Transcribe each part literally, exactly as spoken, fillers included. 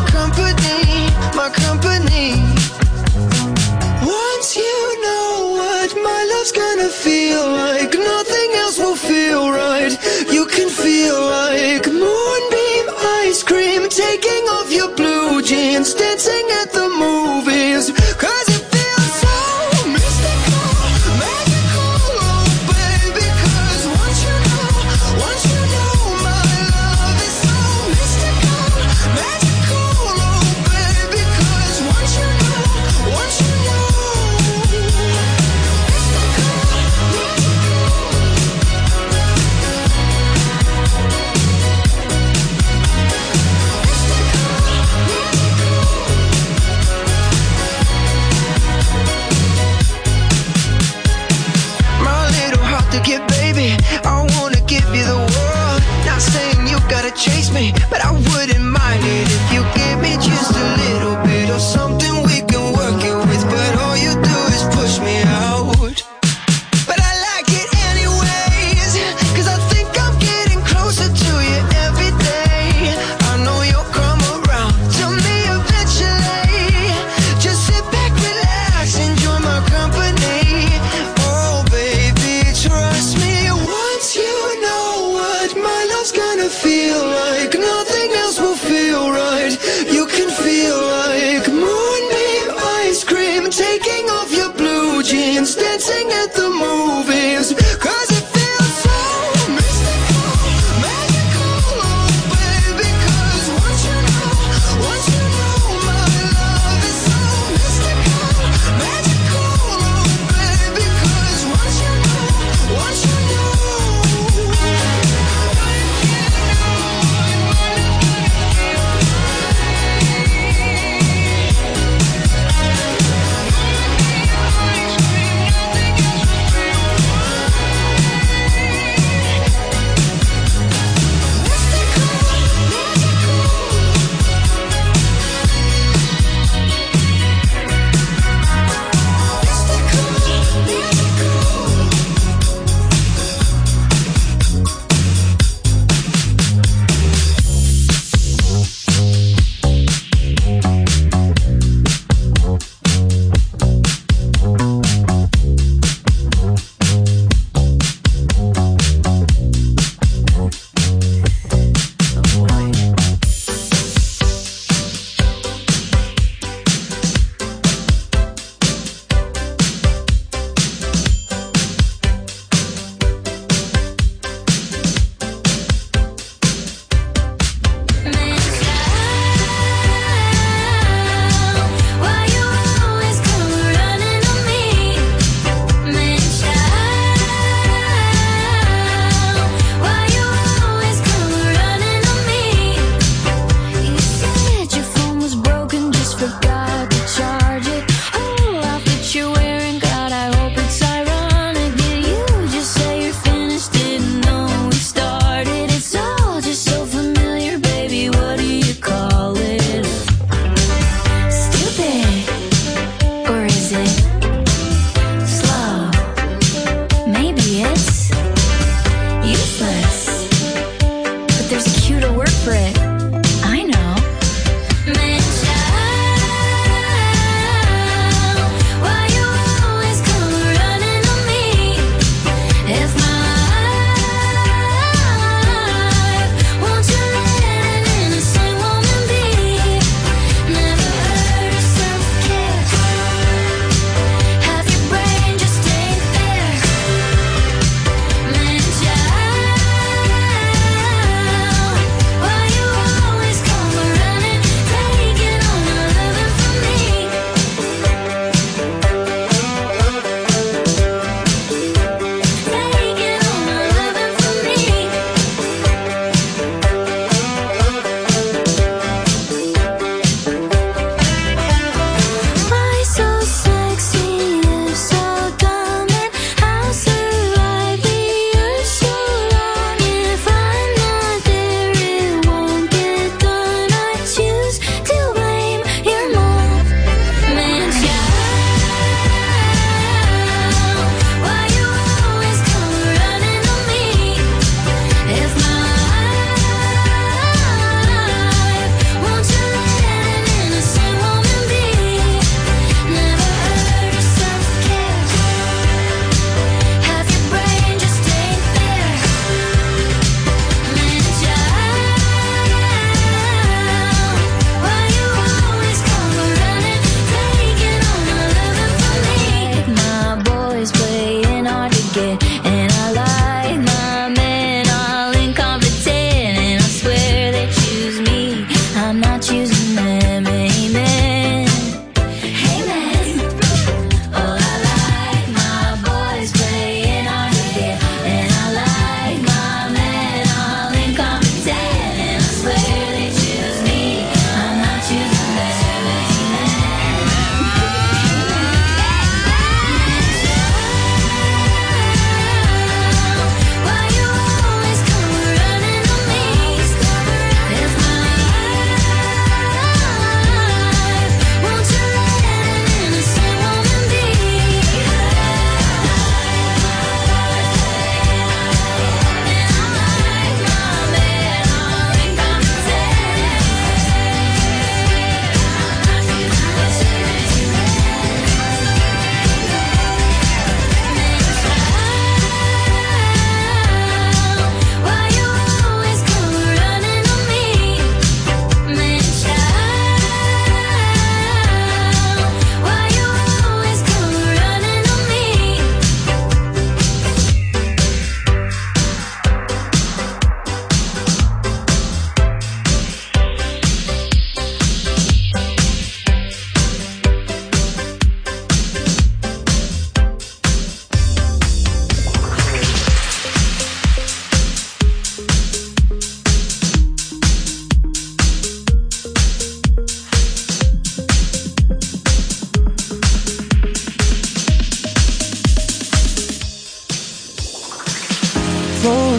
company, my company. Once you know what my love's gonna feel like, nothing else will feel right. You can feel like moonbeam ice cream, taking off your blue jeans, dancing at the movies. Cause it feels so mystical, magical, oh baby. Cause once you know, once you know my love is so mystical, magical, oh baby. Cause once you know,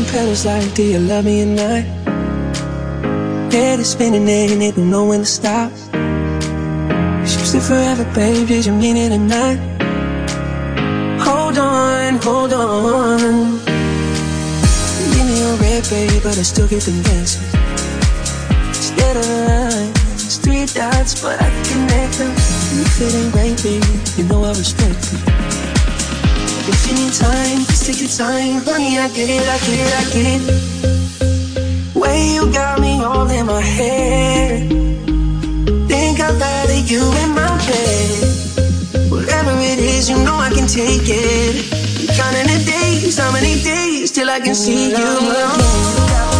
petals like, do you love me or not? Head is spinning and it don't know when to stop. Choose it forever, babe, did you mean it or not? Hold on, hold on. Give me a red, babe, but I still get the message. Instead of lines, three dots, but I can connect them. If it ain't right, babe, you know I respect it. If you need time, just take your time. Honey, I get it, I get it, I get it. Way you got me all in my head. Think I'd rather you in my bed. Whatever it is, you know I can take it. I'm counting the days, how many days till I can see you again.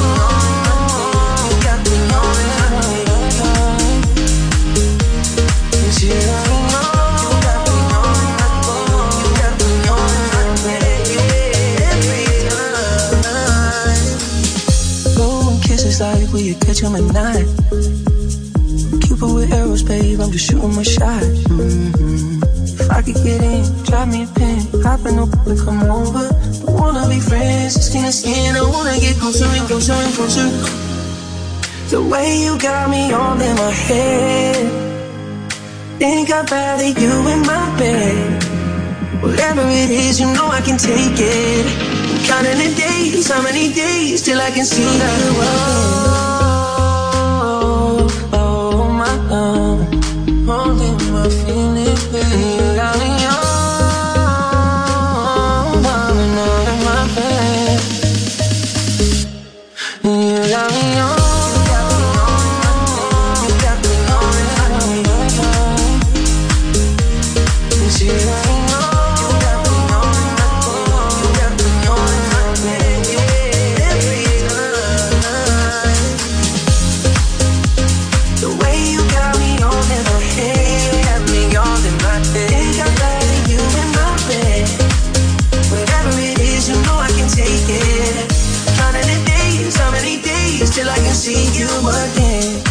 Like, will you catch him at night? Cupid with arrows, babe, I'm just shooting my shot. Mm-hmm. If I could get in, drop me a pin, hop in, no problem, come over. Don't wanna be friends, skin to skin, I wanna get closer and closer and closer. The way you got me all in my head. Think I'd rather you in my bed. Whatever it is, you know I can take it. Counting the days, how many days till I can see you again? Oh, oh, my love, holding my feelings, baby. You got me on, falling out of my bed. You got me on. Till I can see you again.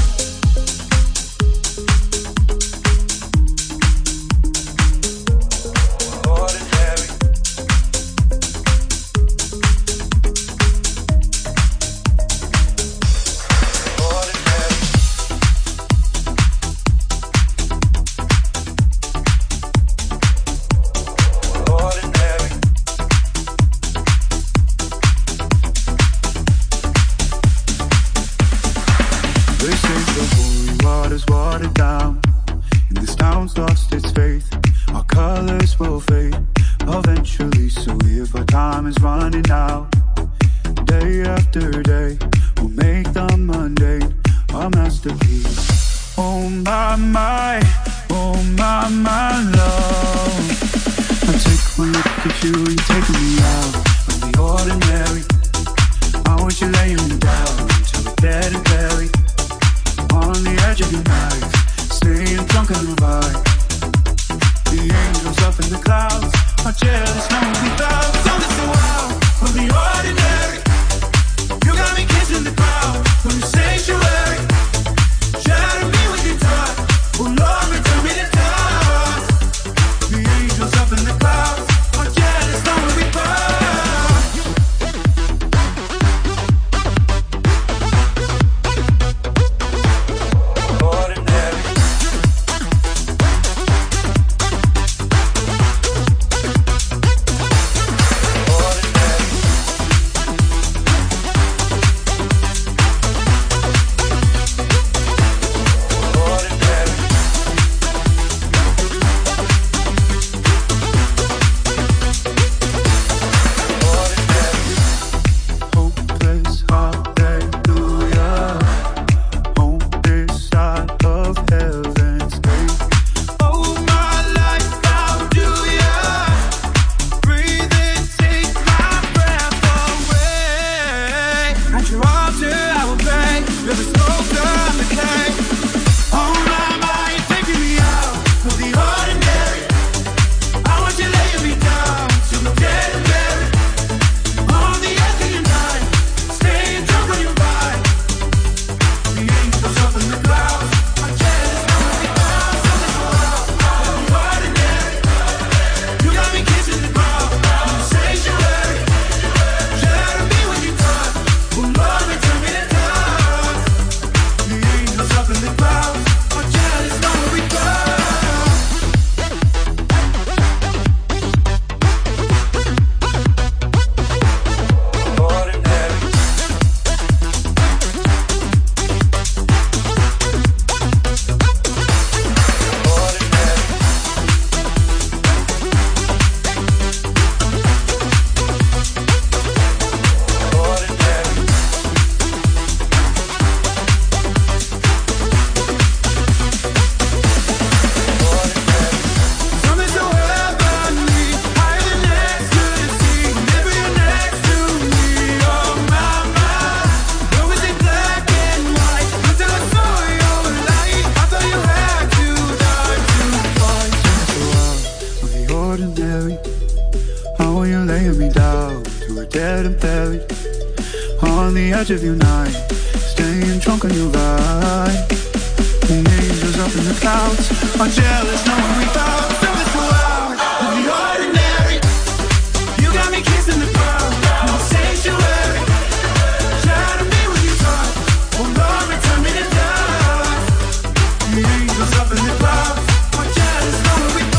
the edge of your night, staying drunk on your vibe. Angels up in the clouds are jealous knowing we thought so it's too out of the ordinary. You got me kissing the ground, no sanctuary. Try to be what you thought, oh Lord, return me to dust. The angels up in the clouds are jealous knowing we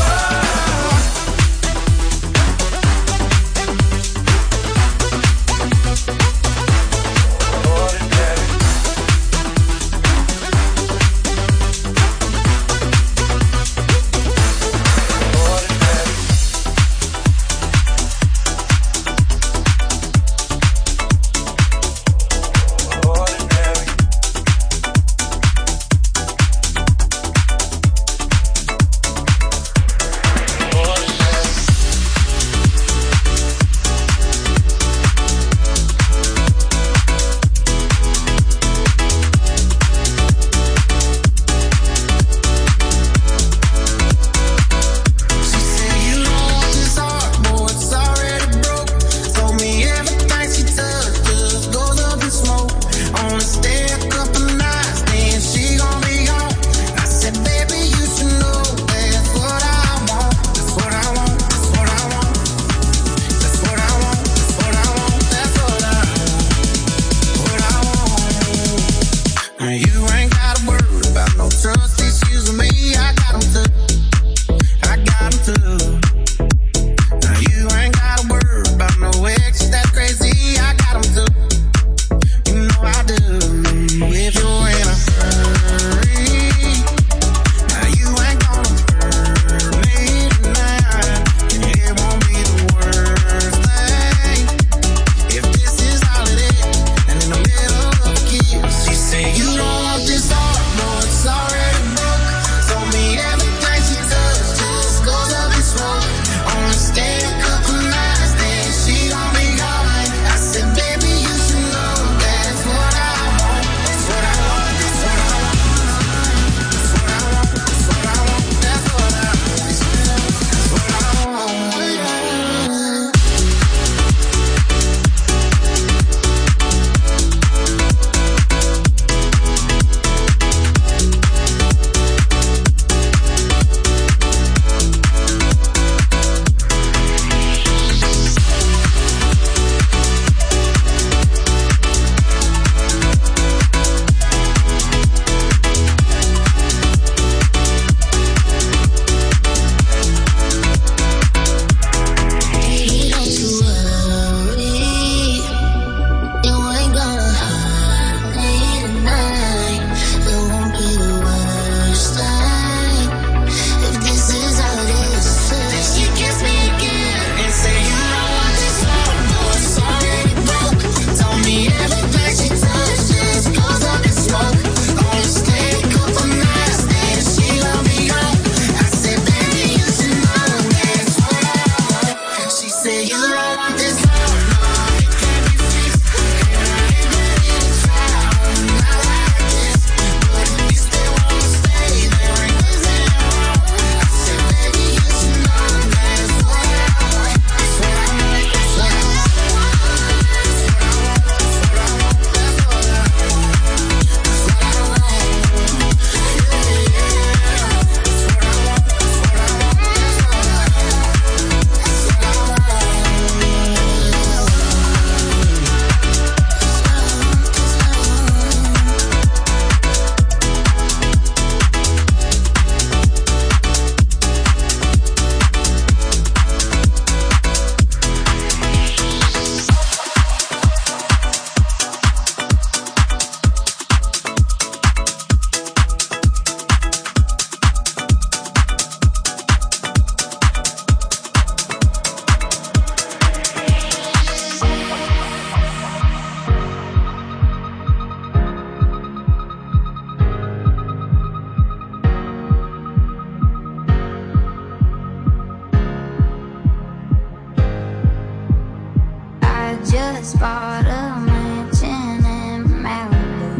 just bought a mansion in Malibu.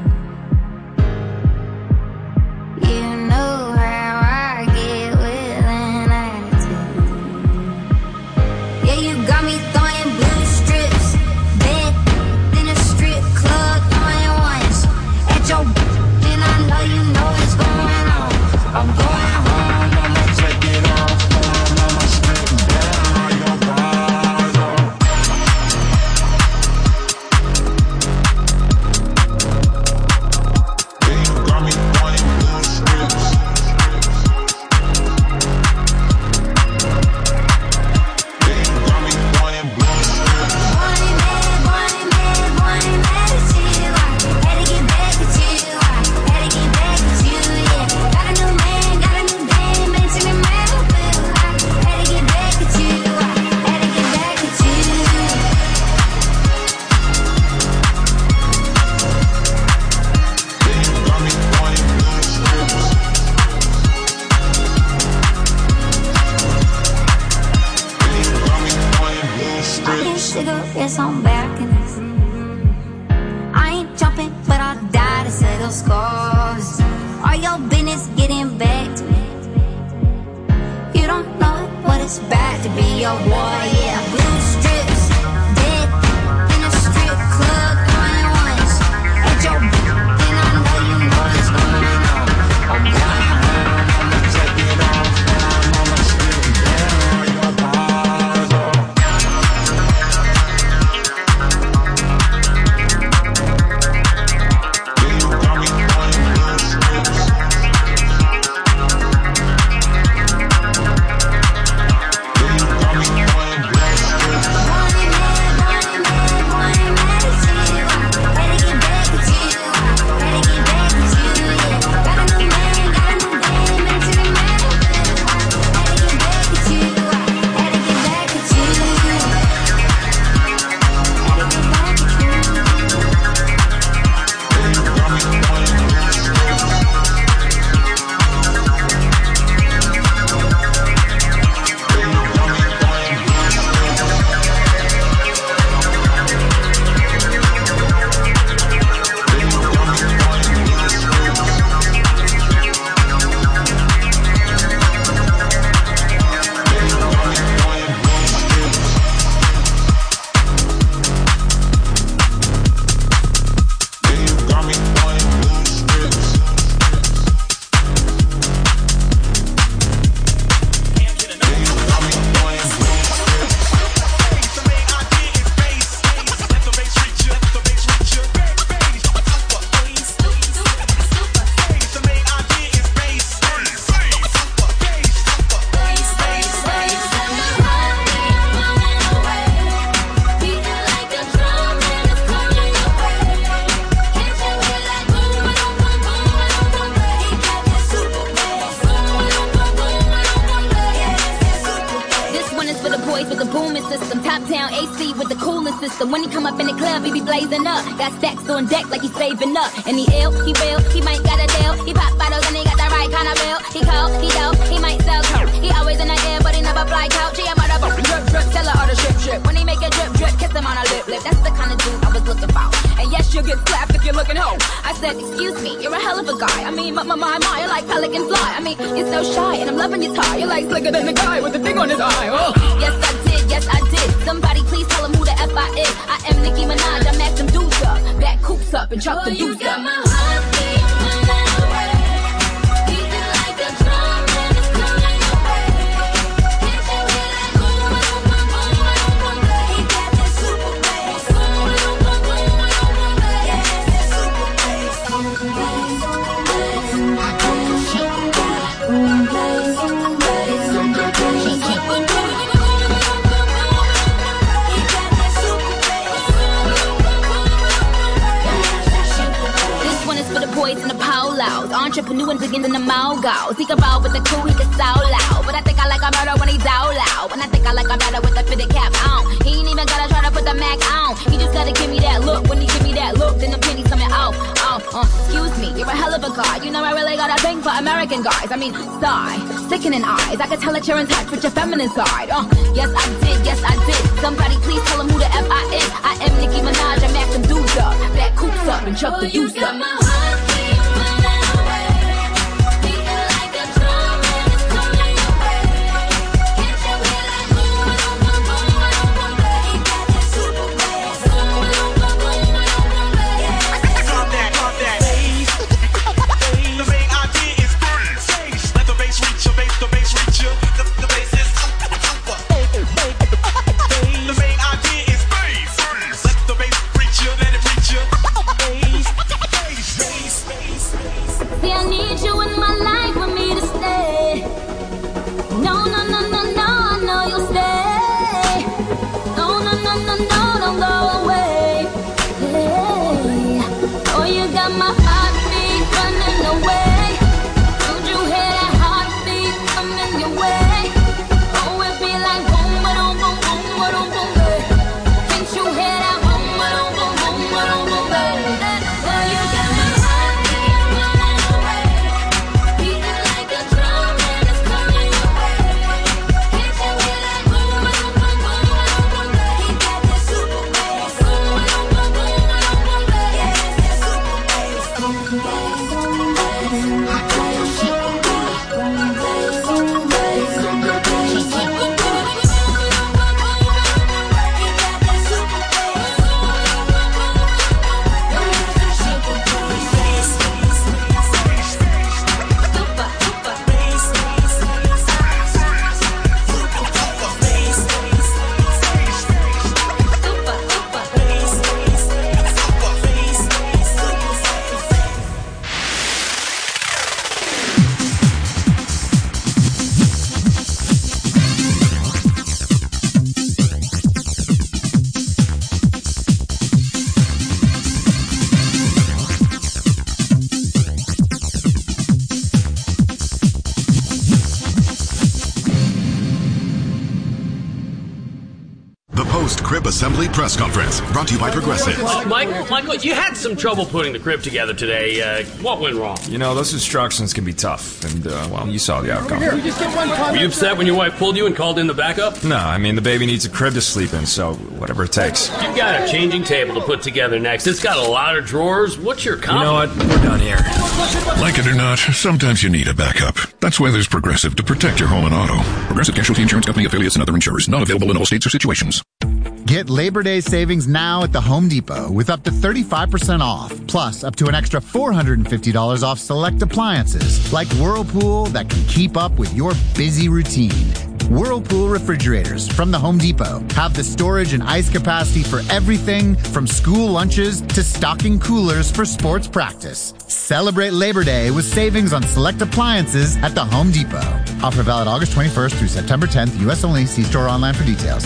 You know how I get with an attitude. Yeah, you got me throwing blue strips, bed in a strip Yes, I'm back in this. I ain't jumping, but I'll die to settle scores. Are your business getting back to me? You don't know what it's bad to be your boy, yeah. Blue strips, dead in a strip club, going once. At your then I know you know what's going on. I'm going home, I'ma take it off, and I'm on my strip down your bars, oh. You got me playing blue strips. When he come up in the club, he be blazing up. Got stacks on deck like he's saving up. And he ill, he real, he might got a deal. He pop bottles and he got the right kind of bill. He cold, he dope, he might sell coke. He always in the air, but he never fly couch. He about to drip, drip, tell her all the shit, shit. When he make a drip, drip, kiss him on a lip, lip. That's the kind of dude I was looking for. And yes, you'll get slapped if you're looking home. I said, excuse me, you're a hell of a guy. I mean, my, my, my, my, you're like pelican fly. I mean, you're so shy, and I'm loving your tie. You're like slicker than the guy with the thing on his eye. Oh. Yes, I did, yes, I did. Somebody please tell him who the F I is. I am Nicki Minaj, I max them dudes up. Back coops up and chuck oh, the deuce up. My heartbeat, my little way. Beating like a drum and it's coming your way. Can't you hear that boom, boom, boom, boom, boom, boom, boom? He got that super bass. Boom, boom, boom, boom, boom, boom, boom. Yeah, that's that super bass. Boom, bass, boom, bass. Boom, bass, boom, bass, boom, bass. Boys in the polos, entrepreneur begins in the mogos. He can roll with the crew, he can so loud. But I think I like him better when he's out loud. And I think I like him better with the fitted cap on. He ain't even gotta try to put the Mac on. He just gotta give me that look. When he give me that look, then the penny's coming off. Oh, uh, excuse me, you're a hell of a guy. You know I really got a thing for American guys. I mean, sigh, sickening eyes. I can tell that you're in touch with your feminine side. Uh, yes I did, yes I did. Somebody please tell him who the F I is. I am Nicki Minaj, I max them dudes up. Back coops up and chuck the deuce up. Bass, Crib Assembly Press Conference, brought to you by Progressive. Uh, Michael, Michael, you had some trouble putting the crib together today. Uh, what went wrong? You know, those instructions can be tough, and, uh, well, you saw the outcome. Were you upset when your wife pulled you and called in the backup? No, I mean, the baby needs a crib to sleep in, so whatever it takes. You've got a changing table to put together next. It's got a lot of drawers. What's your comment? You know what? We're done here. Like it or not, sometimes you need a backup. That's why there's Progressive to protect your home and auto. Progressive Casualty Insurance Company, affiliates, and other insurers. Not available in all states or situations. Get Labor Day savings now at the Home Depot with up to thirty-five percent off, plus up to an extra four hundred fifty dollars off select appliances like Whirlpool that can keep up with your busy routine. Whirlpool refrigerators from the Home Depot have the storage and ice capacity for everything from school lunches to stocking coolers for sports practice. Celebrate Labor Day with savings on select appliances at the Home Depot. Offer valid August twenty-first through September tenth, U S only. See store online for details.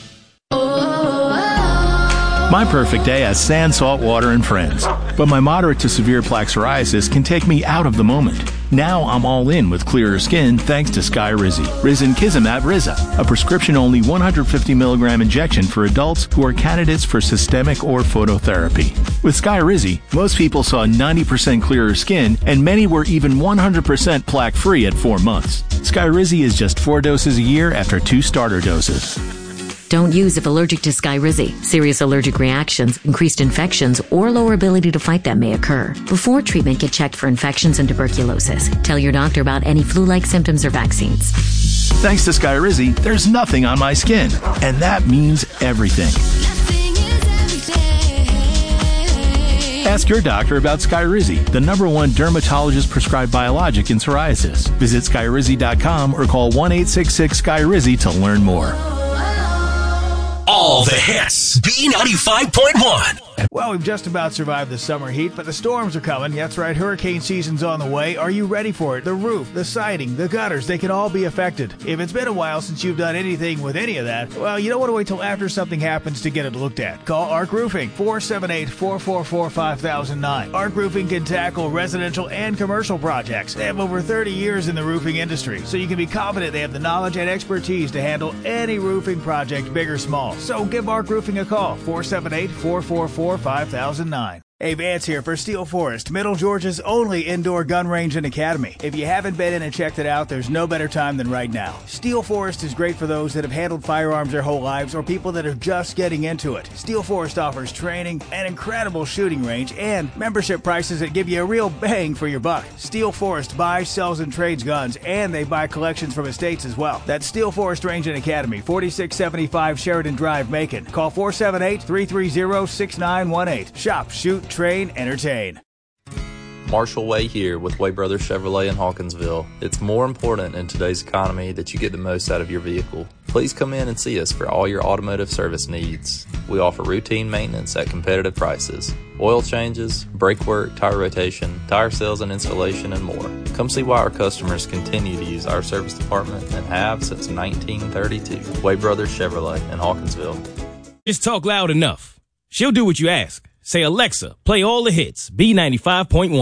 My perfect day has sand, salt, water, and friends. But my moderate to severe plaque psoriasis can take me out of the moment. Now I'm all in with clearer skin thanks to Skyrizi. Risankizumab Riza, a prescription-only one hundred fifty milligram injection for adults who are candidates for systemic or phototherapy. With Skyrizi, most people saw ninety percent clearer skin, and many were even one hundred percent plaque-free at four months. Skyrizi is just four doses a year after two starter doses. Don't use if allergic to Skyrizi. Serious allergic reactions, increased infections, or lower ability to fight them may occur. Before treatment, get checked for infections and tuberculosis. Tell your doctor about any flu-like symptoms or vaccines. Thanks to Skyrizi, there's nothing on my skin. And that means everything. Ask your doctor about Skyrizi, the number one dermatologist-prescribed biologic in psoriasis. Visit Skyrizi dot com or call one eight six six Skyrizi to learn more. All the hits. B ninety-five point one. Well, we've just about survived the summer heat, but the storms are coming. That's right, hurricane season's on the way. Are you ready for it? The roof, the siding, the gutters, they can all be affected. If it's been a while since you've done anything with any of that, well, you don't want to wait till after something happens to get it looked at. Call Arc Roofing, four seven eight, four four four, five thousand nine. Arc Roofing can tackle residential and commercial projects. They have over thirty years in the roofing industry, so you can be confident they have the knowledge and expertise to handle any roofing project, big or small. So give Arc Roofing a call, four seven eight, four four four, five thousand nine. Hey, Vance here for Steel Forest, Middle Georgia's only indoor gun range and academy. If you haven't been in and checked it out, there's no better time than right now. Steel Forest is great for those that have handled firearms their whole lives or people that are just getting into it. Steel Forest offers training, an incredible shooting range, and membership prices that give you a real bang for your buck. Steel Forest buys, sells, and trades guns, and they buy collections from estates as well. That's Steel Forest Range and Academy, forty-six seventy-five Sheridan Drive, Macon. Call four seven eight, three three zero, six nine one eight. Shop, shoot, train, entertain. Marshall Way here with Way Brothers Chevrolet in Hawkinsville. It's more important in today's economy that you get the most out of your vehicle. Please come in and see us for all your automotive service needs. We offer routine maintenance at competitive prices, oil changes, brake work, tire rotation, tire sales and installation, and more. Come see why our customers continue to use our service department and have since nineteen thirty-two. Way Brothers Chevrolet in Hawkinsville. Just talk loud enough. She'll do what you ask. Say, Alexa, play all the hits. B ninety-five point one.